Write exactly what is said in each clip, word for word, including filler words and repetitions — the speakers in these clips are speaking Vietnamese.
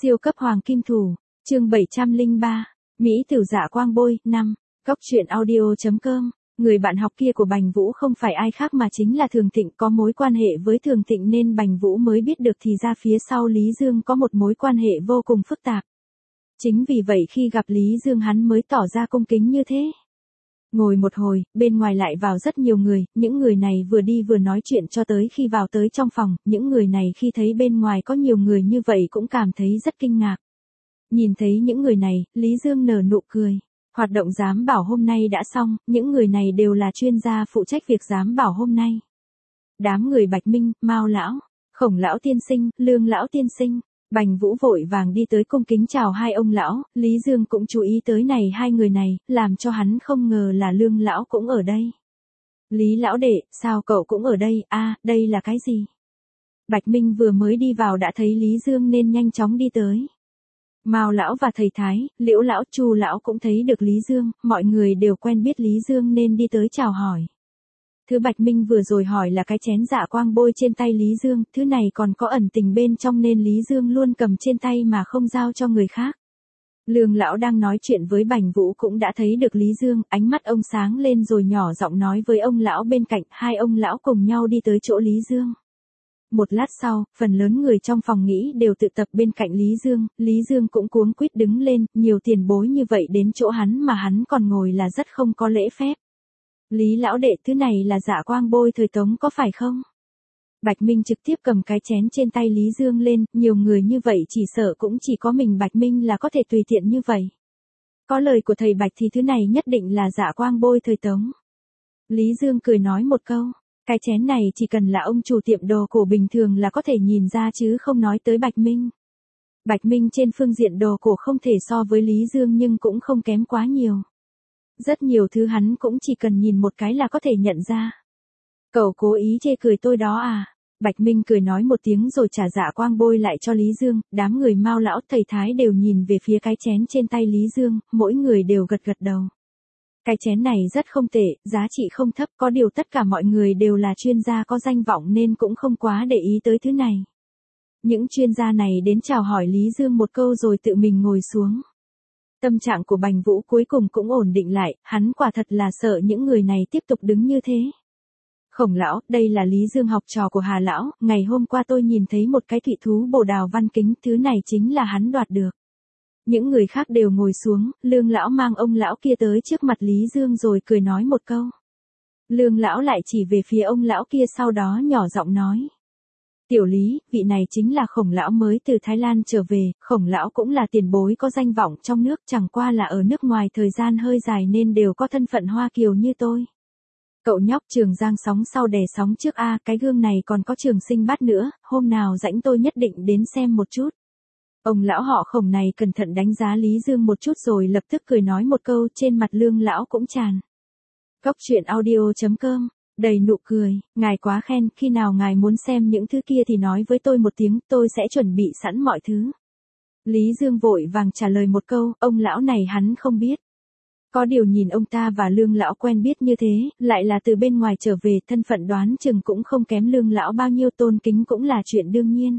Siêu cấp hoàng kim thủ, chương bảy trăm lẻ ba, Mỹ tử dạ quang bôi, năm, Góc truyện audio.com, người bạn học kia của Bành Vũ không phải ai khác mà chính là Thường Tịnh, có mối quan hệ với Thường Tịnh nên Bành Vũ mới biết được thì ra phía sau Lý Dương có một mối quan hệ vô cùng phức tạp. Chính vì vậy khi gặp Lý Dương hắn mới tỏ ra cung kính như thế. Ngồi một hồi, bên ngoài lại vào rất nhiều người, những người này vừa đi vừa nói chuyện cho tới khi vào tới trong phòng, những người này khi thấy bên ngoài có nhiều người như vậy cũng cảm thấy rất kinh ngạc. Nhìn thấy những người này, Lý Dương nở nụ cười. Hoạt động giám bảo hôm nay đã xong, những người này đều là chuyên gia phụ trách việc giám bảo hôm nay. Đám người Bạch Minh, Mao lão, Khổng lão tiên sinh, Lương lão tiên sinh. Bành Vũ vội vàng đi tới cung kính chào hai ông lão, Lý Dương cũng chú ý tới này hai người này, làm cho hắn không ngờ là Lương lão cũng ở đây. Lý lão đệ, sao cậu cũng ở đây, a à, đây là cái gì? Bạch Minh vừa mới đi vào đã thấy Lý Dương nên nhanh chóng đi tới. Mao lão và thầy Thái, Liễu lão, Chu lão cũng thấy được Lý Dương, mọi người đều quen biết Lý Dương nên đi tới chào hỏi. Thứ Bạch Minh vừa rồi hỏi là cái chén dạ quang bôi trên tay Lý Dương, thứ này còn có ẩn tình bên trong nên Lý Dương luôn cầm trên tay mà không giao cho người khác. Lương lão đang nói chuyện với Bành Vũ cũng đã thấy được Lý Dương, ánh mắt ông sáng lên rồi nhỏ giọng nói với ông lão bên cạnh, hai ông lão cùng nhau đi tới chỗ Lý Dương. Một lát sau, phần lớn người trong phòng nghĩ đều tự tập bên cạnh Lý Dương, Lý Dương cũng cuống quýt đứng lên, nhiều tiền bối như vậy đến chỗ hắn mà hắn còn ngồi là rất không có lễ phép. Lý lão đệ, thứ này là dạ quang bôi thời Tống có phải không? Bạch Minh trực tiếp cầm cái chén trên tay Lý Dương lên, nhiều người như vậy chỉ sợ cũng chỉ có mình Bạch Minh là có thể tùy tiện như vậy. Có lời của thầy Bạch thì thứ này nhất định là dạ quang bôi thời Tống. Lý Dương cười nói một câu, cái chén này chỉ cần là ông chủ tiệm đồ cổ bình thường là có thể nhìn ra chứ không nói tới Bạch Minh. Bạch Minh trên phương diện đồ cổ không thể so với Lý Dương nhưng cũng không kém quá nhiều. Rất nhiều thứ hắn cũng chỉ cần nhìn một cái là có thể nhận ra. Cậu cố ý chê cười tôi đó à? Bạch Minh cười nói một tiếng rồi trả dạ quang bôi lại cho Lý Dương, đám người Mao lão thầy Thái đều nhìn về phía cái chén trên tay Lý Dương, mỗi người đều gật gật đầu. Cái chén này rất không tệ, giá trị không thấp, có điều tất cả mọi người đều là chuyên gia có danh vọng nên cũng không quá để ý tới thứ này. Những chuyên gia này đến chào hỏi Lý Dương một câu rồi tự mình ngồi xuống. Tâm trạng của Bành Vũ cuối cùng cũng ổn định lại, hắn quả thật là sợ những người này tiếp tục đứng như thế. Khổng lão, đây là Lý Dương học trò của Hà lão, ngày hôm qua tôi nhìn thấy một cái thụy thú bồ đào văn kính, thứ này chính là hắn đoạt được. Những người khác đều ngồi xuống, Lương lão mang ông lão kia tới trước mặt Lý Dương rồi cười nói một câu. Lương lão lại chỉ về phía ông lão kia sau đó nhỏ giọng nói. Tiểu Lý, vị này chính là Khổng lão mới từ Thái Lan trở về, Khổng lão cũng là tiền bối có danh vọng trong nước, chẳng qua là ở nước ngoài thời gian hơi dài nên đều có thân phận Hoa Kiều như tôi. Cậu nhóc Trường Giang sóng sau đè sóng trước a, cái gương này còn có Trường Sinh Bát nữa, hôm nào rảnh tôi nhất định đến xem một chút. Ông lão họ Khổng này cẩn thận đánh giá Lý Dương một chút rồi lập tức cười nói một câu, trên mặt Lương lão cũng tràn. Góc truyện audio.com, đầy nụ cười, ngài quá khen, khi nào ngài muốn xem những thứ kia thì nói với tôi một tiếng, tôi sẽ chuẩn bị sẵn mọi thứ. Lý Dương vội vàng trả lời một câu, ông lão này hắn không biết. Có điều nhìn ông ta và Lương lão quen biết như thế, lại là từ bên ngoài trở về, thân phận đoán chừng cũng không kém Lương lão bao nhiêu, tôn kính cũng là chuyện đương nhiên.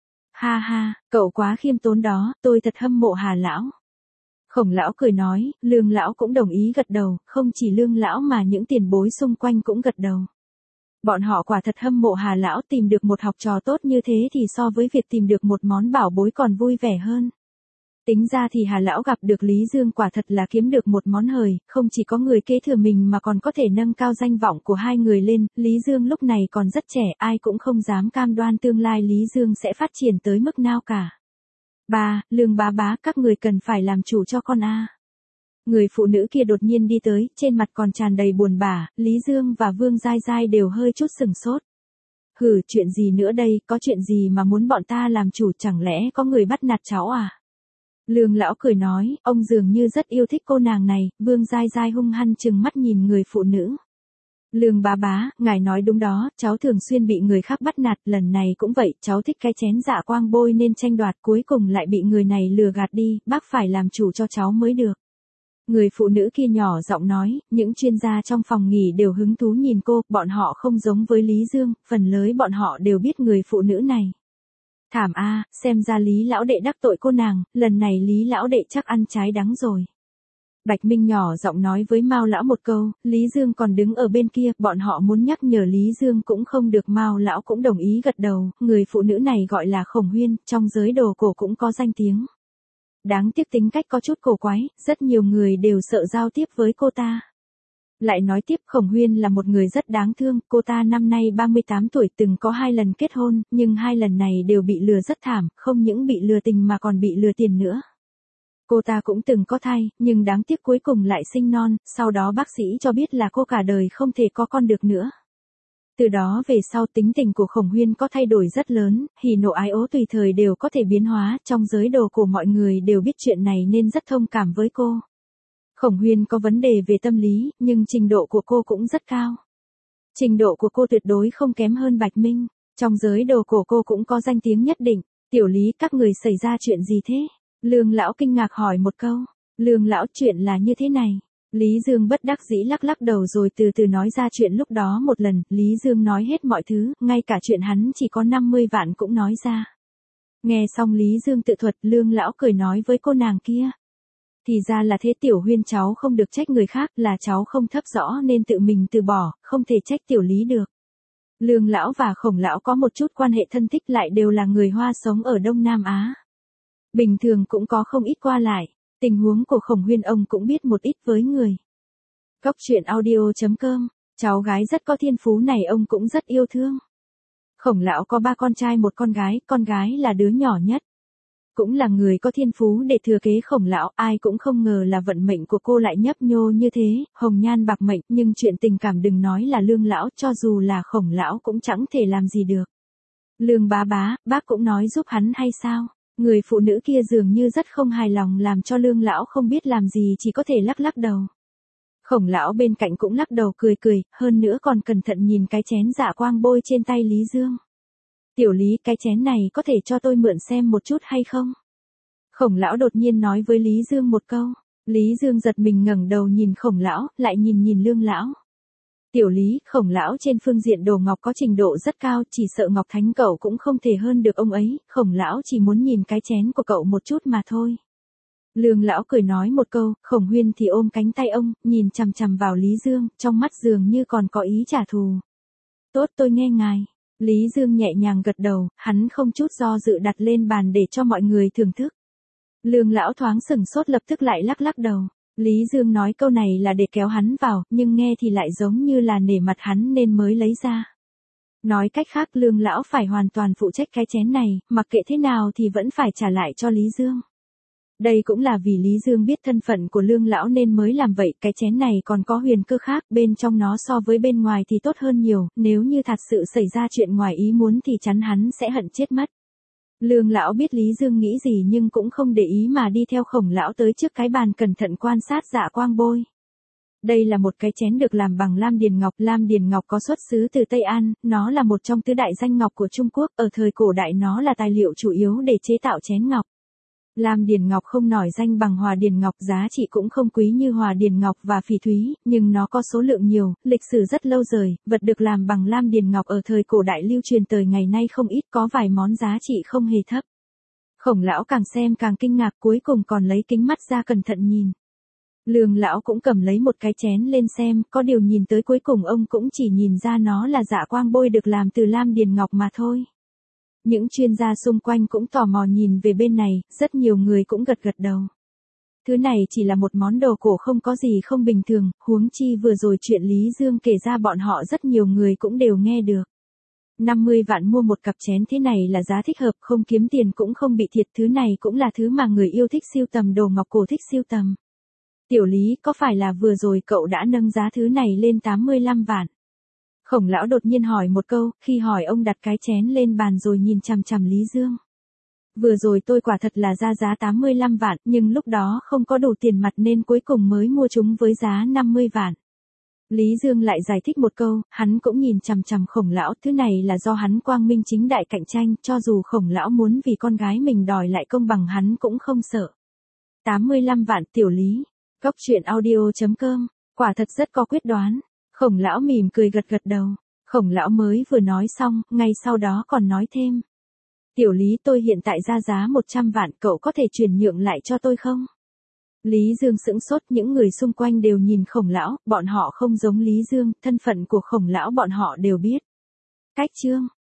Ha ha, cậu quá khiêm tốn đó, tôi thật hâm mộ Hà lão. Khổng lão cười nói, Lương lão cũng đồng ý gật đầu, không chỉ Lương lão mà những tiền bối xung quanh cũng gật đầu. Bọn họ quả thật hâm mộ Hà lão, tìm được một học trò tốt như thế thì so với việc tìm được một món bảo bối còn vui vẻ hơn. Tính ra thì Hà lão gặp được Lý Dương quả thật là kiếm được một món hời, không chỉ có người kế thừa mình mà còn có thể nâng cao danh vọng của hai người lên, Lý Dương lúc này còn rất trẻ, ai cũng không dám cam đoan tương lai Lý Dương sẽ phát triển tới mức nào cả. Ba, Lương bá bá, các người cần phải làm chủ cho con a. Người phụ nữ kia đột nhiên đi tới, trên mặt còn tràn đầy buồn bã, Lý Dương và Vương Giai Giai đều hơi chút sừng sốt. Hử, chuyện gì nữa đây, có chuyện gì mà muốn bọn ta làm chủ, chẳng lẽ có người bắt nạt cháu à? Lương lão cười nói, ông dường như rất yêu thích cô nàng này, Vương Giai Giai hung hăng trừng mắt nhìn người phụ nữ. Lương bá bá, ngài nói đúng đó, cháu thường xuyên bị người khác bắt nạt, lần này cũng vậy, cháu thích cái chén dạ quang bôi nên tranh đoạt, cuối cùng lại bị người này lừa gạt đi, bác phải làm chủ cho cháu mới được. Người phụ nữ kia nhỏ giọng nói, những chuyên gia trong phòng nghỉ đều hứng thú nhìn cô, bọn họ không giống với Lý Dương, phần lớn bọn họ đều biết người phụ nữ này. Thảm a, xem ra Lý lão đệ đắc tội cô nàng, lần này Lý lão đệ chắc ăn trái đắng rồi. Bạch Minh nhỏ giọng nói với Mao lão một câu, Lý Dương còn đứng ở bên kia, bọn họ muốn nhắc nhở Lý Dương cũng không được, Mao lão cũng đồng ý gật đầu, người phụ nữ này gọi là Khổng Huyên, trong giới đồ cổ cũng có danh tiếng. Đáng tiếc tính cách có chút cổ quái, rất nhiều người đều sợ giao tiếp với cô ta. Lại nói tiếp, Khổng Huyên là một người rất đáng thương, cô ta năm nay ba mươi tám tuổi, từng có hai lần kết hôn, nhưng hai lần này đều bị lừa rất thảm, không những bị lừa tình mà còn bị lừa tiền nữa. Cô ta cũng từng có thai, nhưng đáng tiếc cuối cùng lại sinh non, sau đó bác sĩ cho biết là cô cả đời không thể có con được nữa. Từ đó về sau tính tình của Khổng Huyên có thay đổi rất lớn, hỉ nộ ái ố tùy thời đều có thể biến hóa, trong giới đồ cổ mọi người đều biết chuyện này nên rất thông cảm với cô. Khổng Huyên có vấn đề về tâm lý, nhưng trình độ của cô cũng rất cao. Trình độ của cô tuyệt đối không kém hơn Bạch Minh, trong giới đồ cổ cô cũng có danh tiếng nhất định. Tiểu Lý, các người xảy ra chuyện gì thế? Lương lão kinh ngạc hỏi một câu. Lương lão, chuyện là như thế này. Lý Dương bất đắc dĩ lắc lắc đầu rồi từ từ nói ra chuyện lúc đó một lần. Lý Dương nói hết mọi thứ, ngay cả chuyện hắn chỉ có năm mươi vạn cũng nói ra. Nghe xong Lý Dương tự thuật, Lương lão cười nói với cô nàng kia. Thì ra là thế, Tiểu Huyên, cháu không được trách người khác, là cháu không thấp rõ nên tự mình từ bỏ, không thể trách Tiểu Lý được. Lương lão và Khổng lão có một chút quan hệ thân thích, lại đều là người Hoa sống ở Đông Nam Á. Bình thường cũng có không ít qua lại, tình huống của Khổng Huyên ông cũng biết một ít với người. Cóc truyện audio chấm com, cháu gái rất có thiên phú này ông cũng rất yêu thương. Khổng lão có ba con trai một con gái, con gái là đứa nhỏ nhất. Cũng là người có thiên phú để thừa kế Khổng lão, ai cũng không ngờ là vận mệnh của cô lại nhấp nhô như thế, hồng nhan bạc mệnh, nhưng chuyện tình cảm đừng nói là Lương lão, cho dù là Khổng lão cũng chẳng thể làm gì được. Lương bá bá, bác cũng nói giúp hắn hay sao? Người phụ nữ kia dường như rất không hài lòng, làm cho Lương lão không biết làm gì, chỉ có thể lắc lắc đầu. Khổng lão bên cạnh cũng lắc đầu cười cười, hơn nữa còn cẩn thận nhìn cái chén dạ quang bôi trên tay Lý Dương. Tiểu Lý, cái chén này có thể cho tôi mượn xem một chút hay không? Khổng lão đột nhiên nói với Lý Dương một câu. Lý Dương giật mình ngẩng đầu nhìn Khổng lão, lại nhìn nhìn Lương lão. Tiểu Lý, Khổng lão trên phương diện đồ ngọc có trình độ rất cao, chỉ sợ Ngọc Thánh cậu cũng không thể hơn được ông ấy, Khổng lão chỉ muốn nhìn cái chén của cậu một chút mà thôi. Lương lão cười nói một câu, Khổng Huyên thì ôm cánh tay ông, nhìn chằm chằm vào Lý Dương, trong mắt dường như còn có ý trả thù. Tốt, tôi nghe ngài. Lý Dương nhẹ nhàng gật đầu, hắn không chút do dự đặt lên bàn để cho mọi người thưởng thức. Lương lão thoáng sừng sốt, lập tức lại lắc lắc đầu. Lý Dương nói câu này là để kéo hắn vào, nhưng nghe thì lại giống như là nể mặt hắn nên mới lấy ra. Nói cách khác, Lương lão phải hoàn toàn phụ trách cái chén này, mặc kệ thế nào thì vẫn phải trả lại cho Lý Dương. Đây cũng là vì Lý Dương biết thân phận của Lương lão nên mới làm vậy, cái chén này còn có huyền cơ khác, bên trong nó so với bên ngoài thì tốt hơn nhiều, nếu như thật sự xảy ra chuyện ngoài ý muốn thì chắn hắn sẽ hận chết mất. Lương lão biết Lý Dương nghĩ gì nhưng cũng không để ý mà đi theo Khổng lão tới trước cái bàn cẩn thận quan sát dạ quang bôi. Đây là một cái chén được làm bằng lam điền ngọc, lam điền ngọc có xuất xứ từ Tây An, nó là một trong tứ đại danh ngọc của Trung Quốc, ở thời cổ đại nó là tài liệu chủ yếu để chế tạo chén ngọc. Lam điền ngọc không nổi danh bằng hòa điền ngọc, giá trị cũng không quý như hòa điền ngọc và phỉ thúy, nhưng nó có số lượng nhiều, lịch sử rất lâu rồi, vật được làm bằng lam điền ngọc ở thời cổ đại lưu truyền tới ngày nay không ít, có vài món giá trị không hề thấp. Khổng lão càng xem càng kinh ngạc, cuối cùng còn lấy kính mắt ra cẩn thận nhìn. Lương lão cũng cầm lấy một cái chén lên xem, có điều nhìn tới cuối cùng ông cũng chỉ nhìn ra nó là dạ quang bôi được làm từ lam điền ngọc mà thôi. Những chuyên gia xung quanh cũng tò mò nhìn về bên này, rất nhiều người cũng gật gật đầu. Thứ này chỉ là một món đồ cổ không có gì không bình thường, huống chi vừa rồi chuyện Lý Dương kể ra bọn họ rất nhiều người cũng đều nghe được. năm mươi vạn mua một cặp chén thế này là giá thích hợp, không kiếm tiền cũng không bị thiệt, thứ này cũng là thứ mà người yêu thích sưu tầm đồ ngọc cổ thích sưu tầm. Tiểu Lý, có phải là vừa rồi cậu đã nâng giá thứ này lên tám mươi lăm vạn? Khổng lão đột nhiên hỏi một câu, khi hỏi ông đặt cái chén lên bàn rồi nhìn chằm chằm Lý Dương. Vừa rồi tôi quả thật là ra giá tám mươi lăm vạn, nhưng lúc đó không có đủ tiền mặt nên cuối cùng mới mua chúng với giá năm mươi vạn. Lý Dương lại giải thích một câu, hắn cũng nhìn chằm chằm Khổng lão, thứ này là do hắn quang minh chính đại cạnh tranh, cho dù Khổng lão muốn vì con gái mình đòi lại công bằng hắn cũng không sợ. tám mươi lăm vạn, Tiểu Lý. Cóc truyện audio chấm com, quả thật rất có quyết đoán. Khổng lão mỉm cười gật gật đầu. Khổng lão mới vừa nói xong, ngay sau đó còn nói thêm. Tiểu Lý, tôi hiện tại ra giá một trăm vạn, cậu có thể chuyển nhượng lại cho tôi không? Lý Dương sững sốt, những người xung quanh đều nhìn Khổng lão, bọn họ không giống Lý Dương, thân phận của Khổng lão bọn họ đều biết. Cách chương